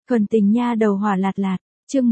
Thuần tình nha đầu hỏa lạt lạt, chương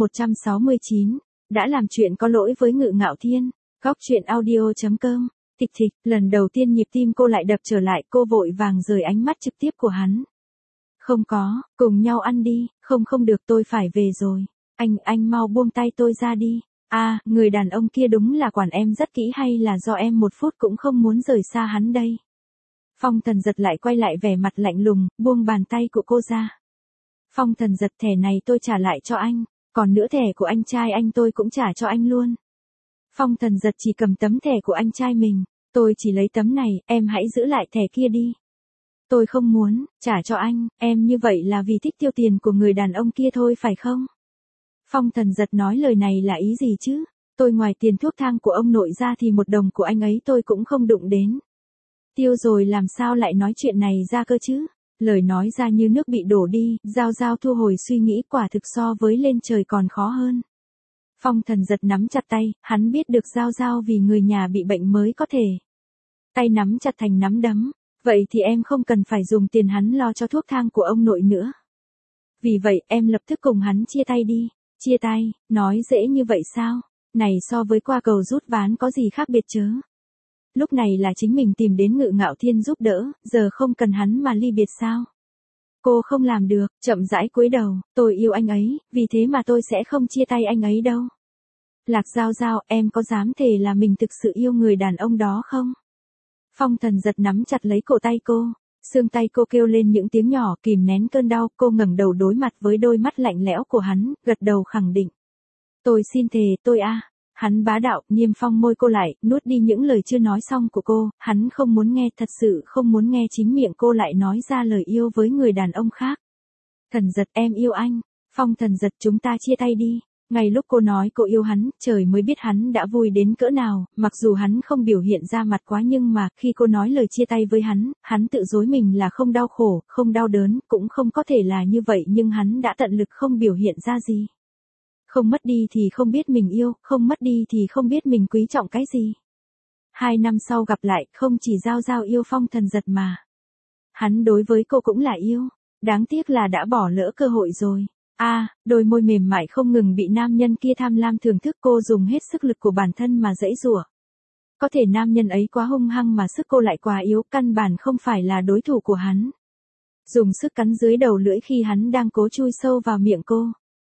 169, đã làm chuyện có lỗi với Ngự Ngạo Thiên, góc truyện audio.com, Thịch thịch, lần đầu tiên nhịp tim cô lại đập trở lại, cô vội vàng rời ánh mắt trực tiếp của hắn. Không có, cùng nhau ăn đi, không được tôi phải về rồi, anh mau buông tay tôi ra đi. Người đàn ông kia đúng là quản em rất kỹ hay là do em một phút cũng không muốn rời xa hắn đây. Phong Thần Giật lại quay lại vẻ mặt lạnh lùng, buông bàn tay của cô ra. Phong Thần Giật, thẻ này tôi trả lại cho anh, còn nữa thẻ của anh trai anh tôi cũng trả cho anh luôn. Phong Thần Giật chỉ cầm tấm thẻ của anh trai mình, tôi chỉ lấy tấm này, em hãy giữ lại thẻ kia đi. Tôi không muốn, trả cho anh, em như vậy là vì thích tiêu tiền của người đàn ông kia thôi phải không? Phong Thần Giật nói lời này là ý gì chứ? Tôi ngoài tiền thuốc thang của ông nội ra thì một đồng của anh ấy tôi cũng không đụng đến. Tiêu rồi làm sao lại nói chuyện này ra cơ chứ? Lời nói ra như nước bị đổ đi, Giao Giao thu hồi suy nghĩ, quả thực so với lên trời còn khó hơn. Phong Thần Giật nắm chặt tay, hắn biết được Giao Giao vì người nhà bị bệnh mới có thể. Tay nắm chặt thành nắm đấm, vậy thì em không cần phải dùng tiền hắn lo cho thuốc thang của ông nội nữa. Vì vậy em lập tức cùng hắn chia tay đi. Chia tay, nói dễ như vậy sao? Này so với qua cầu rút ván có gì khác biệt chớ? Lúc này là chính mình tìm đến Ngự Ngạo Thiên giúp đỡ, giờ không cần hắn mà ly biệt sao? Cô không làm được, chậm rãi cúi đầu, tôi yêu anh ấy, vì thế mà tôi sẽ không chia tay anh ấy đâu. Lạc Giao Giao, em có dám thề là mình thực sự yêu người đàn ông đó không? Phong Thần Giật nắm chặt lấy cổ tay cô, xương tay cô kêu lên những tiếng nhỏ, kìm nén cơn đau, cô ngẩng đầu đối mặt với đôi mắt lạnh lẽo của hắn, gật đầu khẳng định. Tôi xin thề, tôi Hắn bá đạo, niêm phong môi cô lại, nuốt đi những lời chưa nói xong của cô, hắn không muốn nghe, thật sự không muốn nghe chính miệng cô lại nói ra lời yêu với người đàn ông khác. Thần Giật, em yêu anh. Phong Thần Giật, chúng ta chia tay đi. Ngay lúc cô nói cô yêu hắn, trời mới biết hắn đã vui đến cỡ nào, mặc dù hắn không biểu hiện ra mặt quá nhưng mà, khi cô nói lời chia tay với hắn tự dối mình là không đau khổ, không đau đớn, cũng không có thể là như vậy nhưng hắn đã tận lực không biểu hiện ra gì. Không mất đi thì không biết mình yêu, không mất đi thì không biết mình quý trọng cái gì. 2 năm sau gặp lại, không chỉ Giao Giao yêu Phong Thần Giật mà. Hắn đối với cô cũng là yêu, đáng tiếc là đã bỏ lỡ cơ hội rồi. Đôi môi mềm mại không ngừng bị nam nhân kia tham lam thưởng thức, cô dùng hết sức lực của bản thân mà giãy giụa. Có thể nam nhân ấy quá hung hăng mà sức cô lại quá yếu, căn bản không phải là đối thủ của hắn. Dùng sức cắn dưới đầu lưỡi khi hắn đang cố chui sâu vào miệng cô.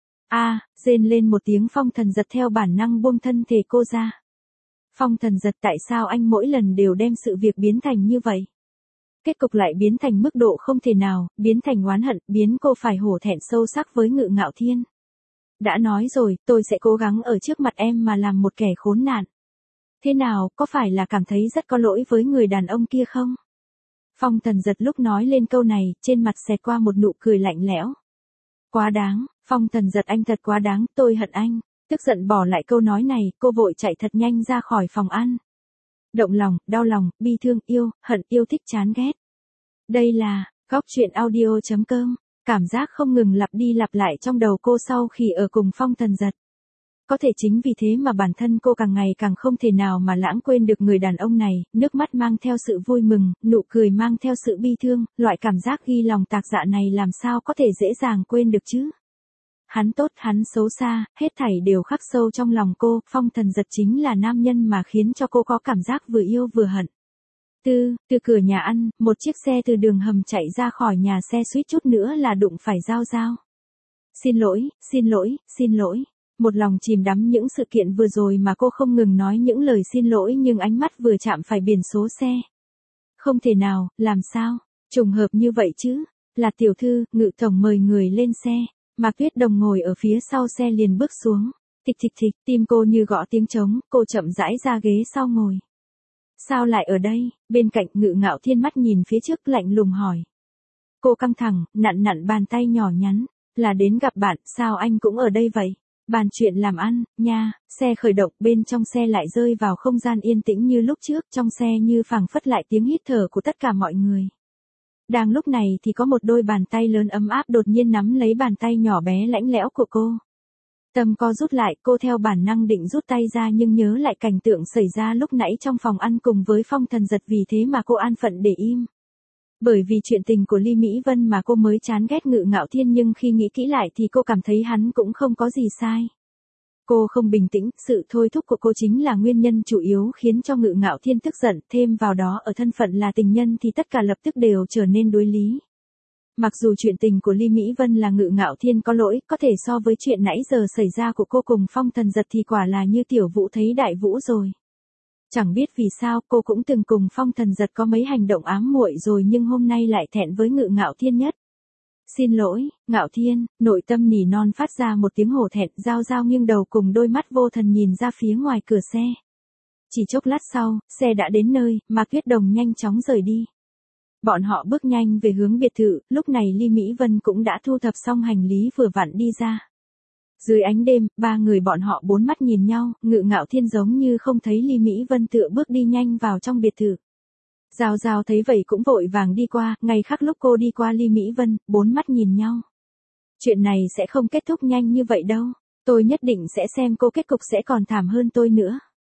Rên lên một tiếng, Phong Thần Giật theo bản năng buông thân thể cô ra. Phong Thần Giật, tại sao anh mỗi lần đều đem sự việc biến thành như vậy? Kết cục lại biến thành mức độ không thể nào, biến thành oán hận, biến cô phải hổ thẹn sâu sắc với Ngự Ngạo Thiên. Đã nói rồi, tôi sẽ cố gắng ở trước mặt em mà làm một kẻ khốn nạn. Thế nào, có phải là cảm thấy rất có lỗi với người đàn ông kia không? Phong Thần Giật lúc nói lên câu này, trên mặt xẹt qua một nụ cười lạnh lẽo. Quá đáng, Phong Thần Giật, anh thật quá đáng, tôi hận anh. Tức giận bỏ lại câu nói này, cô vội chạy thật nhanh ra khỏi phòng ăn. Động lòng, đau lòng, bi thương, yêu, hận, yêu thích, chán ghét. Đây là góc truyện audio.com, cảm giác không ngừng lặp đi lặp lại trong đầu cô sau khi ở cùng Phong Thần Giật. Có thể chính vì thế mà bản thân cô càng ngày càng không thể nào mà lãng quên được người đàn ông này, nước mắt mang theo sự vui mừng, nụ cười mang theo sự bi thương, loại cảm giác ghi lòng tạc dạ này làm sao có thể dễ dàng quên được chứ. Hắn tốt, hắn xấu xa, hết thảy đều khắc sâu trong lòng cô, Phong Thần Giật chính là nam nhân mà khiến cho cô có cảm giác vừa yêu vừa hận. Từ cửa nhà ăn, một chiếc xe từ đường hầm chạy ra khỏi nhà xe, suýt chút nữa là đụng phải Giao Giao. Xin lỗi. Một lòng chìm đắm những sự kiện vừa rồi mà cô không ngừng nói những lời xin lỗi nhưng ánh mắt vừa chạm phải biển số xe. Không thể nào, làm sao, trùng hợp như vậy chứ, là tiểu thư, Ngự tổng mời người lên xe, Mạc Tuyết Đồng ngồi ở phía sau xe liền bước xuống. Thịch thịch thịch, tim cô như gõ tiếng trống, cô chậm rãi ra ghế sau ngồi. Sao lại ở đây? Bên cạnh Ngự Ngạo Thiên mắt nhìn phía trước lạnh lùng hỏi. Cô căng thẳng, nặn bàn tay nhỏ nhắn. Là đến gặp bạn, sao anh cũng ở đây vậy? Bàn chuyện làm ăn, nha. Xe khởi động, bên trong xe lại rơi vào không gian yên tĩnh như lúc trước, trong xe như phảng phất lại tiếng hít thở của tất cả mọi người. Đang lúc này thì có một đôi bàn tay lớn ấm áp đột nhiên nắm lấy bàn tay nhỏ bé lãnh lẽo của cô. Tâm co rút lại, cô theo bản năng định rút tay ra nhưng nhớ lại cảnh tượng xảy ra lúc nãy trong phòng ăn cùng với Phong Thần Giật, vì thế mà cô an phận để im. Bởi vì chuyện tình của Ly Mỹ Vân mà cô mới chán ghét Ngự Ngạo Thiên, nhưng khi nghĩ kỹ lại thì cô cảm thấy hắn cũng không có gì sai. Cô không bình tĩnh, sự thôi thúc của cô chính là nguyên nhân chủ yếu khiến cho Ngự Ngạo Thiên tức giận, thêm vào đó ở thân phận là tình nhân thì tất cả lập tức đều trở nên đối lý. Mặc dù chuyện tình của Ly Mỹ Vân là Ngự Ngạo Thiên có lỗi, có thể so với chuyện nãy giờ xảy ra của cô cùng Phong Thần Giật thì quả là như tiểu vũ thấy đại vũ rồi. Chẳng biết vì sao cô cũng từng cùng Phong Thần Giật có mấy hành động ám muội rồi, nhưng hôm nay lại thẹn với Ngự Ngạo Thiên nhất. Xin lỗi, Ngạo Thiên, nội tâm nỉ non phát ra một tiếng hổ thẹn, Giao Giao nghiêng đầu cùng đôi mắt vô thần nhìn ra phía ngoài cửa xe. Chỉ chốc lát sau, xe đã đến nơi, Mạc Tuyết Đồng nhanh chóng rời đi. Bọn họ bước nhanh về hướng biệt thự, lúc này Ly Mỹ Vân cũng đã thu thập xong hành lý vừa vặn đi ra. Dưới ánh đêm, ba người bọn họ bốn mắt nhìn nhau, Ngự Ngạo Thiên giống như không thấy Ly Mỹ Vân tựa bước đi nhanh vào trong biệt thự. Giao Giao thấy vậy cũng vội vàng đi qua, ngay khắc lúc cô đi qua Ly Mỹ Vân, bốn mắt nhìn nhau. Chuyện này sẽ không kết thúc nhanh như vậy đâu, tôi nhất định sẽ xem cô kết cục sẽ còn thảm hơn tôi nữa.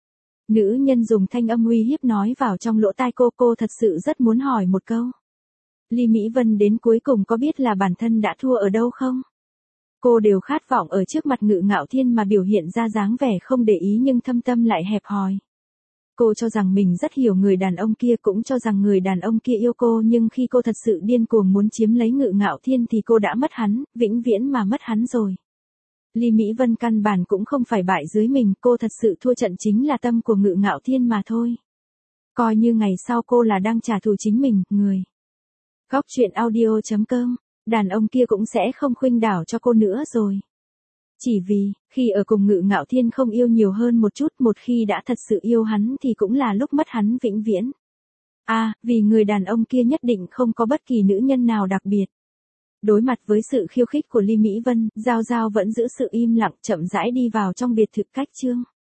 Nữ nhân dùng thanh âm uy hiếp nói vào trong lỗ tai cô thật sự rất muốn hỏi một câu. Ly Mỹ Vân đến cuối cùng có biết là bản thân đã thua ở đâu không? Cô đều khát vọng ở trước mặt Ngự Ngạo Thiên mà biểu hiện ra dáng vẻ không để ý, nhưng thâm tâm lại hẹp hòi. Cô cho rằng mình rất hiểu người đàn ông kia, cũng cho rằng người đàn ông kia yêu cô, nhưng khi cô thật sự điên cuồng muốn chiếm lấy Ngự Ngạo Thiên thì cô đã mất hắn, vĩnh viễn mà mất hắn rồi. Ly Mỹ Vân căn bản cũng không phải bại dưới mình, cô thật sự thua trận chính là tâm của Ngự Ngạo Thiên mà thôi. Coi như ngày sau cô là đang trả thù chính mình, người. Góc truyện audio.com, đàn ông kia cũng sẽ không khuynh đảo cho cô nữa rồi. Chỉ vì, khi ở cùng Ngự Ngạo Thiên không yêu nhiều hơn một chút, một khi đã thật sự yêu hắn thì cũng là lúc mất hắn vĩnh viễn. Vì người đàn ông kia nhất định không có bất kỳ nữ nhân nào đặc biệt. Đối mặt với sự khiêu khích của Ly Mỹ Vân, Giao Giao vẫn giữ sự im lặng, chậm rãi đi vào trong biệt thự cách Trương.